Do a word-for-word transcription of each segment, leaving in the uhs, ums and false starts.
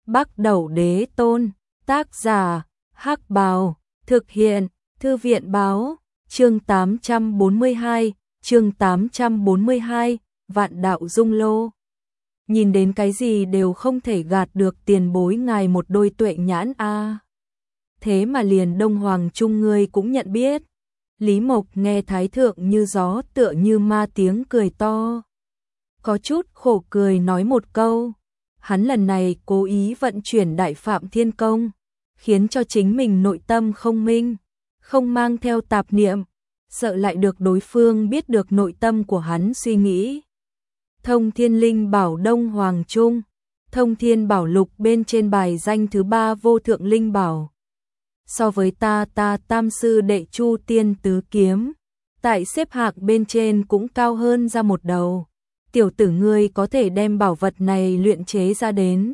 Bắc Đẩu Đế Tôn, tác giả, Hắc Bào, thực hiện, Thư viện báo, chương tám trăm bốn mươi hai, chương tám trăm bốn mươi hai, Vạn Đạo Dung Lô. Nhìn đến cái gì đều không thể gạt được tiền bối ngài một đôi tuệ nhãn a. Thế mà liền Đông Hoàng Trung ngươi cũng nhận biết. Lý Mộc nghe Thái Thượng như gió tựa như ma tiếng cười to. Có chút khổ cười nói một câu. Hắn lần này cố ý vận chuyển Đại Phạm Thiên Công, khiến cho chính mình nội tâm không minh, không mang theo tạp niệm, sợ lại được đối phương biết được nội tâm của hắn suy nghĩ. Thông Thiên Linh Bảo Đông Hoàng Trung, Thông Thiên Bảo Lục bên trên bài danh thứ ba vô thượng linh bảo. So với ta ta tam sư đệ Chu Tiên Tứ Kiếm, tại xếp hạng bên trên cũng cao hơn ra một đầu. Tiểu tử ngươi có thể đem bảo vật này luyện chế ra đến,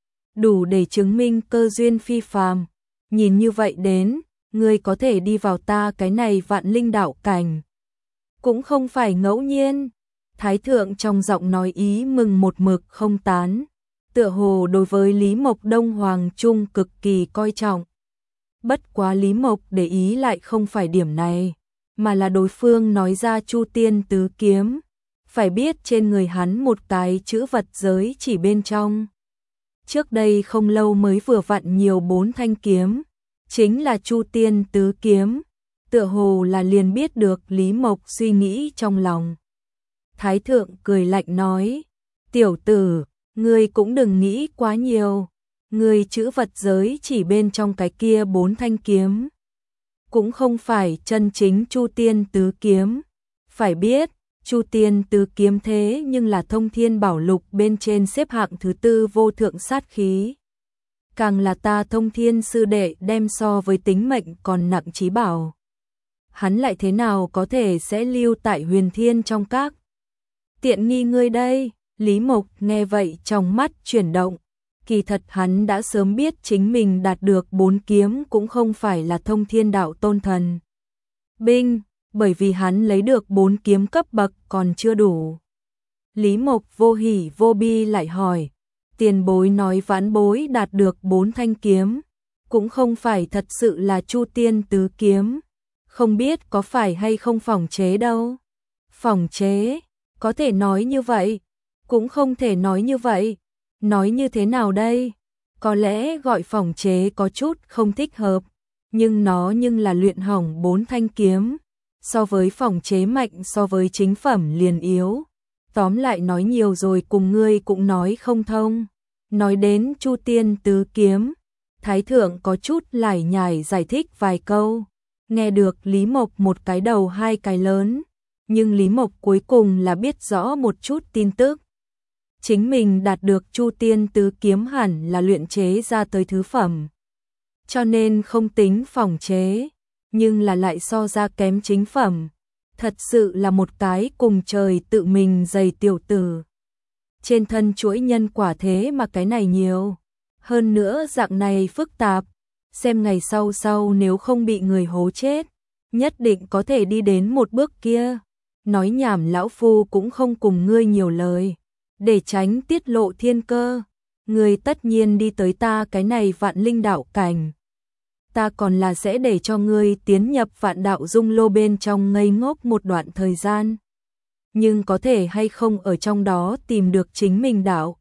đủ để chứng minh cơ duyên phi phàm. Nhìn như vậy đến, ngươi có thể đi vào ta cái này vạn linh đạo cảnh, cũng không phải ngẫu nhiên. Thái Thượng trong giọng nói ý mừng một mực không tán, tựa hồ đối với Lý Mộc Đông Hoàng Trung cực kỳ coi trọng. Bất quá Lý Mộc để ý lại không phải điểm này, mà là đối phương nói ra Chu Tiên Tứ Kiếm. Phải biết trên người hắn một cái chữ vật giới chỉ bên trong. Trước đây không lâu mới vừa vặn nhiều bốn thanh kiếm, chính là Chu Tiên Tứ Kiếm, tựa hồ là liền biết được Lý Mộc suy nghĩ trong lòng. Thái Thượng cười lạnh nói, tiểu tử, ngươi cũng đừng nghĩ quá nhiều, ngươi chữ vật giới chỉ bên trong cái kia bốn thanh kiếm, cũng không phải chân chính Chu Tiên Tứ Kiếm. Phải biết, Chu Tiên Tứ Kiếm thế nhưng là Thông Thiên Bảo Lục bên trên xếp hạng thứ tư vô thượng sát khí. Càng là ta Thông Thiên sư đệ đem so với tính mệnh còn nặng chí bảo. Hắn lại thế nào có thể sẽ lưu tại Huyền Thiên trong các? Tiện nghi ngươi đây. Lý Mộc nghe vậy trong mắt chuyển động. Kỳ thật hắn đã sớm biết chính mình đạt được bốn kiếm cũng không phải là Thông Thiên Đạo Tôn Thần binh, bởi vì hắn lấy được bốn kiếm cấp bậc còn chưa đủ. Lý Mộc vô hỉ vô bi lại hỏi, tiền bối nói vãn bối đạt được bốn thanh kiếm, cũng không phải thật sự là Chu Tiên Tứ Kiếm, không biết có phải hay không phỏng chế đâu. Phỏng chế, có thể nói như vậy, cũng không thể nói như vậy. Nói như thế nào đây? Có lẽ gọi phỏng chế có chút không thích hợp, nhưng nó nhưng là luyện hỏng bốn thanh kiếm. So với phỏng chế mạnh so với chính phẩm liền yếu. Tóm lại nói nhiều rồi cùng ngươi cũng nói không thông. Nói đến Chu Tiên Tứ Kiếm, Thái Thượng có chút lải nhải giải thích vài câu. Nghe được Lý Mộc một cái đầu hai cái lớn, nhưng Lý Mộc cuối cùng là biết rõ một chút tin tức. Chính mình đạt được Chu Tiên Tứ Kiếm hẳn là luyện chế ra tới thứ phẩm, cho nên không tính phỏng chế, nhưng là lại so ra kém chính phẩm. Thật sự là một cái cùng trời tự mình dày tiểu tử. Trên thân chuỗi nhân quả thế mà cái này nhiều. Hơn nữa dạng này phức tạp. Xem ngày sau sau nếu không bị người hố chết, nhất định có thể đi đến một bước kia. Nói nhảm lão phu cũng không cùng ngươi nhiều lời. Để tránh tiết lộ thiên cơ, ngươi tất nhiên đi tới ta cái này vạn linh đạo cảnh. Ta còn là sẽ để cho ngươi tiến nhập Vạn Đạo Dung Lô bên trong ngây ngốc một đoạn thời gian. Nhưng có thể hay không ở trong đó tìm được chính mình đạo,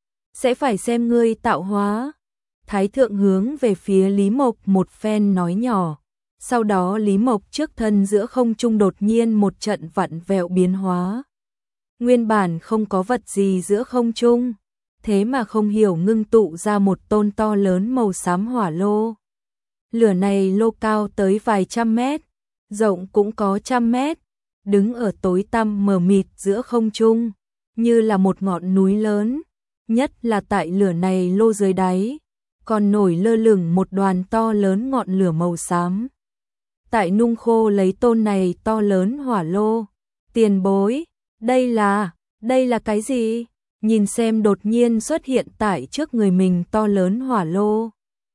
sẽ phải xem ngươi tạo hóa. Thái Thượng hướng về phía Lý Mộc một phen nói nhỏ. Sau đó Lý Mộc trước thân giữa không trung đột nhiên một trận vặn vẹo biến hóa. Nguyên bản không có vật gì giữa không trung, thế mà không hiểu ngưng tụ ra một tôn to lớn màu xám hỏa lô. Lửa này lô cao tới vài trăm mét, rộng cũng có trăm mét, đứng ở tối tăm mờ mịt giữa không trung, như là một ngọn núi lớn. Nhất là tại lửa này lô dưới đáy, còn nổi lơ lửng một đoàn to lớn ngọn lửa màu xám. Tại nung khô lấy tôn này to lớn hỏa lô, tiền bối, đây là, đây là cái gì? Nhìn xem đột nhiên xuất hiện tại trước người mình to lớn hỏa lô.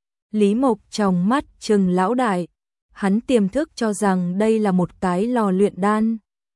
Lý Mộc trong mắt trừng lão đại, hắn tiềm thức cho rằng đây là một cái lò luyện đan.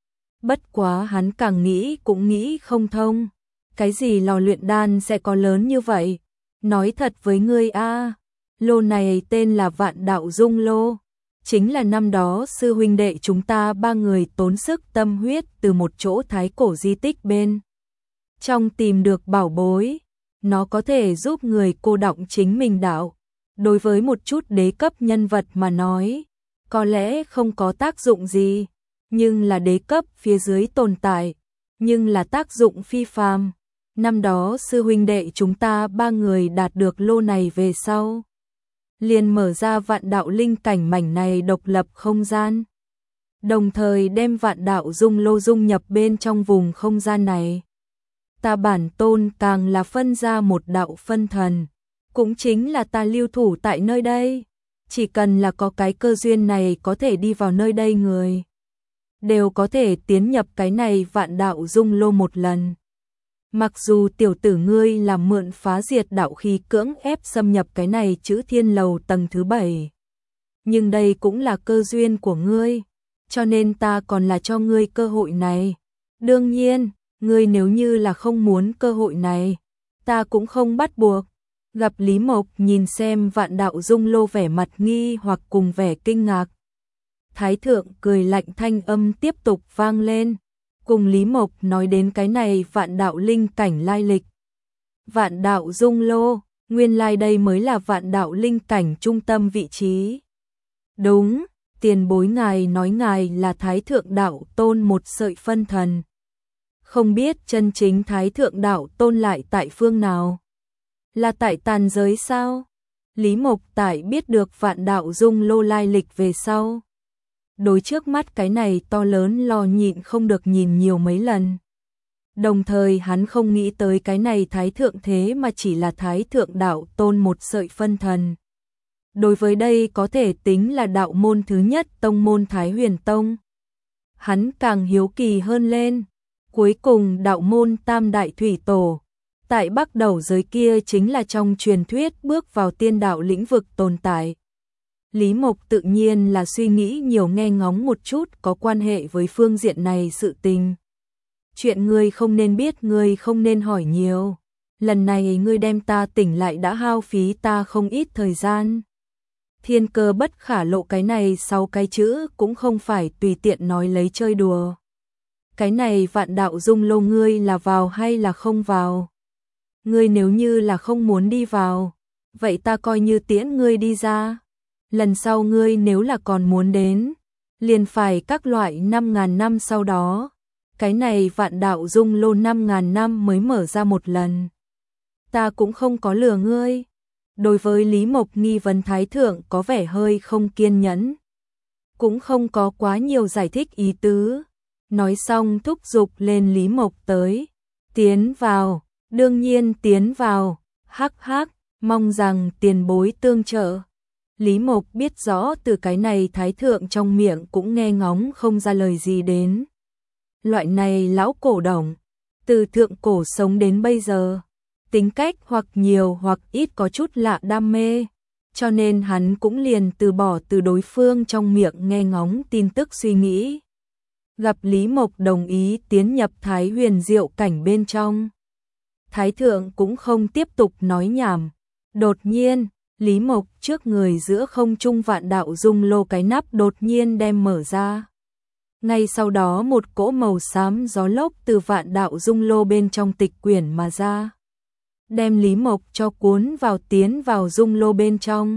Bất quá hắn càng nghĩ cũng nghĩ không thông, cái gì lò luyện đan sẽ có lớn như vậy? nói thật với ngươi a, lô này tên là Vạn Đạo Dung Lô, chính là năm đó sư huynh đệ chúng ta ba người tốn sức tâm huyết từ một chỗ thái cổ di tích bên trong tìm được bảo bối, nó có thể giúp người cô đọng chính mình đạo. Đối với một chút đế cấp nhân vật mà nói, có lẽ không có tác dụng gì, nhưng là đế cấp phía dưới tồn tại, nhưng là tác dụng phi phàm. Năm đó sư huynh đệ chúng ta ba người đạt được lô này về sau, liền mở ra vạn đạo linh cảnh mảnh này độc lập không gian, đồng thời đem vạn đạo dung lô dung nhập bên trong vùng không gian này. Ta bản tôn càng là phân ra một đạo phân thần, cũng chính là ta lưu thủ tại nơi đây, chỉ cần là có cái cơ duyên này có thể đi vào nơi đây người, đều có thể tiến nhập cái này vạn đạo dung lô một lần. Mặc dù tiểu tử ngươi là mượn phá diệt đạo khí cưỡng ép xâm nhập cái này chữ thiên lầu tầng thứ bảy, nhưng đây cũng là cơ duyên của ngươi, cho nên ta còn là cho ngươi cơ hội này. Đương nhiên, ngươi nếu như là không muốn cơ hội này, ta cũng không bắt buộc. Gặp Lý Mộc nhìn xem vạn đạo dung lô vẻ mặt nghi hoặc cùng vẻ kinh ngạc, Thái thượng cười lạnh thanh âm tiếp tục vang lên, cùng Lý Mộc nói đến cái này vạn đạo linh cảnh lai lịch. Vạn đạo dung lô, nguyên lai đây mới là vạn đạo linh cảnh trung tâm vị trí. Đúng, tiền bối ngài nói ngài là Thái thượng đạo tôn một sợi phân thần. Không biết chân chính Thái thượng đạo tôn lại tại phương nào? Là tại tàn giới sao? Lý Mộc tại biết được vạn đạo dung lô lai lịch về sau, đối trước mắt cái này to lớn lo nhịn không được nhìn nhiều mấy lần. Đồng thời hắn không nghĩ tới cái này thái thượng thế mà chỉ là Thái thượng đạo tôn một sợi phân thần. Đối với đây có thể tính là đạo môn thứ nhất tông môn Thái Huyền Tông. Hắn càng hiếu kỳ hơn lên. Cuối cùng đạo môn Tam Đại Thủy Tổ, tại Bắc Đầu giới kia chính là trong truyền thuyết bước vào tiên đạo lĩnh vực tồn tại. Lý Mộc tự nhiên là suy nghĩ nhiều nghe ngóng một chút có quan hệ với phương diện này sự tình. Chuyện ngươi không nên biết, ngươi không nên hỏi nhiều. Lần này ngươi đem ta tỉnh lại đã hao phí ta không ít thời gian. Thiên cơ bất khả lộ cái này sau cái chữ cũng không phải tùy tiện nói lấy chơi đùa. Cái này vạn đạo dung lô ngươi là vào hay là không vào? Ngươi nếu như là không muốn đi vào, vậy ta coi như tiễn ngươi đi ra. Lần sau ngươi nếu là còn muốn đến, liền phải các loại năm ngàn năm sau đó. Cái này vạn đạo dung lô năm ngàn năm mới mở ra một lần. Ta cũng không có lừa ngươi. Đối với Lý Mộc nghi vấn Thái thượng có vẻ hơi không kiên nhẫn, cũng không có quá nhiều giải thích ý tứ. Nói xong thúc giục lên Lý Mộc tới. Tiến vào, đương nhiên tiến vào, hắc hắc, mong rằng tiền bối tương trợ. Lý Mộc biết rõ từ cái này thái thượng trong miệng cũng nghe ngóng không ra lời gì đến. Loại này lão cổ đồng, từ thượng cổ sống đến bây giờ, tính cách hoặc nhiều hoặc ít có chút lạ đam mê, cho nên hắn cũng liền từ bỏ từ đối phương trong miệng nghe ngóng tin tức suy nghĩ. Gặp Lý Mộc đồng ý tiến nhập Thái Huyền Diệu cảnh bên trong, Thái thượng cũng không tiếp tục nói nhảm. Đột nhiên, Lý Mộc trước người giữa không trung vạn đạo dung lô cái nắp đột nhiên đem mở ra. Ngay sau đó một cỗ màu xám gió lốc từ vạn đạo dung lô bên trong tịch quyển mà ra, đem Lý Mộc cho cuốn vào tiến vào dung lô bên trong.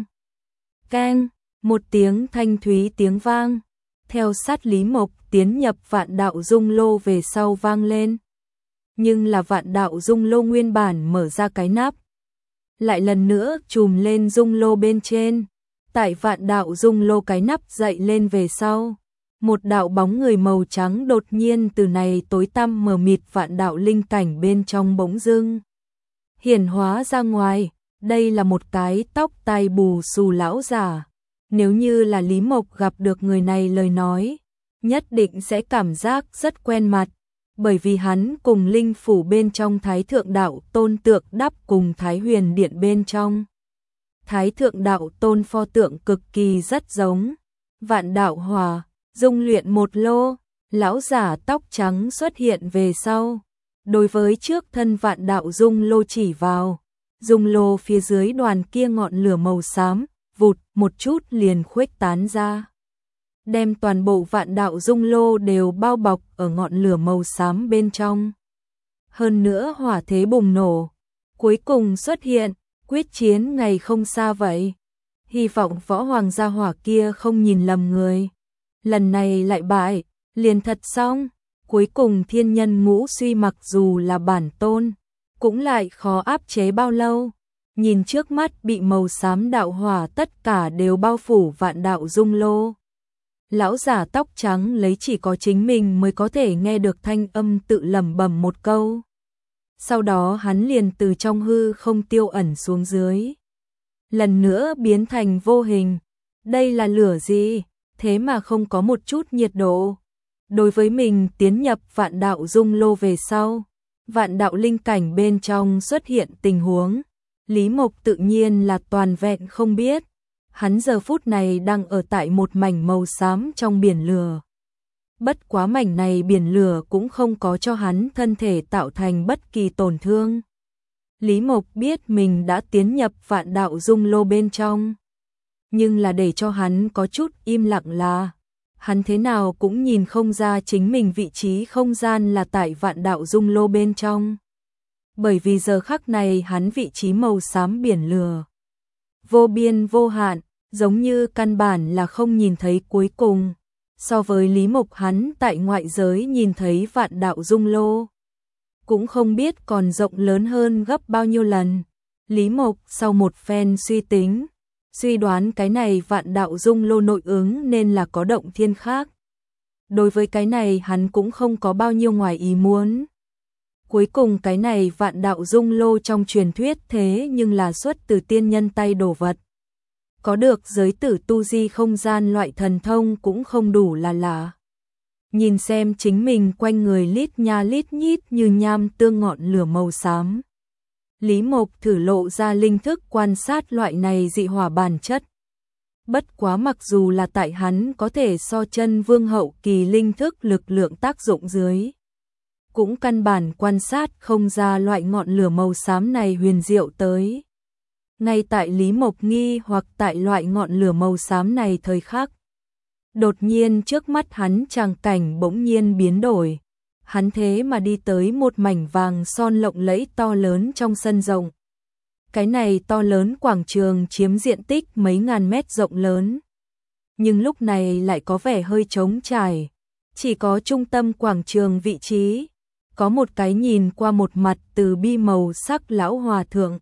Keng, một tiếng thanh thúy tiếng vang, theo sát Lý Mộc tiến nhập vạn đạo dung lô về sau vang lên. Nhưng là vạn đạo dung lô nguyên bản mở ra cái nắp, lại lần nữa trùm lên dung lô bên trên. Tại vạn đạo dung lô cái nắp dậy lên về sau, một đạo bóng người màu trắng đột nhiên từ này tối tăm mờ mịt vạn đạo linh cảnh bên trong bỗng dưng hiển hóa ra ngoài. Đây là một cái tóc tai bù xù lão giả. Nếu như là Lý Mộc gặp được người này lời nói, nhất định sẽ cảm giác rất quen mặt, bởi vì hắn cùng linh phủ bên trong Thái thượng đạo tôn tượng đắp cùng Thái Huyền điện bên trong Thái thượng đạo tôn pho tượng cực kỳ rất giống. Vạn đạo hòa, dung luyện một lô, lão giả tóc trắng xuất hiện về sau, đối với trước thân vạn đạo dung lô chỉ vào, dung lô phía dưới đoàn kia ngọn lửa màu xám, vụt một chút liền khuếch tán ra. Đem toàn bộ vạn đạo dung lô đều bao bọc ở ngọn lửa màu xám bên trong. Hơn nữa hỏa thế bùng nổ, cuối cùng xuất hiện, quyết chiến ngày không xa vậy. Hy vọng võ hoàng gia hỏa kia không nhìn lầm người. Lần này lại bại, liền thật xong. Cuối cùng thiên nhân ngũ suy mặc dù là bản tôn, cũng lại khó áp chế bao lâu. Nhìn trước mắt bị màu xám đạo hỏa tất cả đều bao phủ vạn đạo dung lô. Lão giả tóc trắng lấy chỉ có chính mình mới có thể nghe được thanh âm tự lẩm bẩm một câu. Sau đó hắn liền từ trong hư không tiêu ẩn xuống dưới. Lần nữa biến thành vô hình. Đây là lửa gì? Thế mà không có một chút nhiệt độ. Đối với mình tiến nhập vạn đạo dung lô về sau, vạn đạo linh cảnh bên trong xuất hiện tình huống, Lý Mộc tự nhiên là toàn vẹn không biết. Hắn giờ phút này đang ở tại một mảnh màu xám trong biển lửa. Bất quá mảnh này biển lửa cũng không có cho hắn thân thể tạo thành bất kỳ tổn thương. Lý Mộc biết mình đã tiến nhập vạn đạo dung lô bên trong. Nhưng là để cho hắn có chút im lặng là, hắn thế nào cũng nhìn không ra chính mình vị trí không gian là tại vạn đạo dung lô bên trong. Bởi vì giờ khắc này hắn vị trí màu xám biển lửa. Vô biên vô hạn, giống như căn bản là không nhìn thấy cuối cùng. So với Lý Mộc hắn tại ngoại giới nhìn thấy vạn đạo dung lô, cũng không biết còn rộng lớn hơn gấp bao nhiêu lần. Lý Mộc sau một phen suy tính, suy đoán cái này vạn đạo dung lô nội ứng nên là có động thiên khác. Đối với cái này hắn cũng không có bao nhiêu ngoài ý muốn. Cuối cùng cái này vạn đạo dung lô trong truyền thuyết thế nhưng là xuất từ tiên nhân tay đổ vật. Có được giới tử tu di không gian loại thần thông cũng không đủ là lạ. Nhìn xem chính mình quanh người lít nha lít nhít như nham tương ngọn lửa màu xám. Lý Mộc thử lộ ra linh thức quan sát loại này dị hỏa bản chất. Bất quá mặc dù là tại hắn có thể so chân vương hậu kỳ linh thức lực lượng tác dụng dưới, cũng căn bản quan sát không ra loại ngọn lửa màu xám này huyền diệu tới. Ngay tại Lý Mộc nghi hoặc tại loại ngọn lửa màu xám này thời khắc, đột nhiên trước mắt hắn tràng cảnh bỗng nhiên biến đổi. Hắn thế mà đi tới một mảnh vàng son lộng lẫy to lớn trong sân rộng. Cái này to lớn quảng trường chiếm diện tích mấy ngàn mét rộng lớn. Nhưng lúc này lại có vẻ hơi trống trải. Chỉ có trung tâm quảng trường vị trí, có một cái nhìn qua một mặt từ bi màu sắc lão hòa thượng.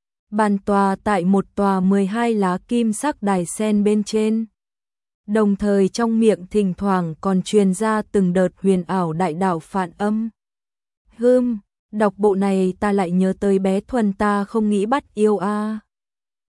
Bàn tòa tại một tòa mười hai lá kim sắc đài sen bên trên. Đồng thời trong miệng thỉnh thoảng còn truyền ra từng đợt huyền ảo đại đạo phản âm. Hưm, đọc bộ này ta lại nhớ tới bé Thuần ta không nghĩ bắt yêu a.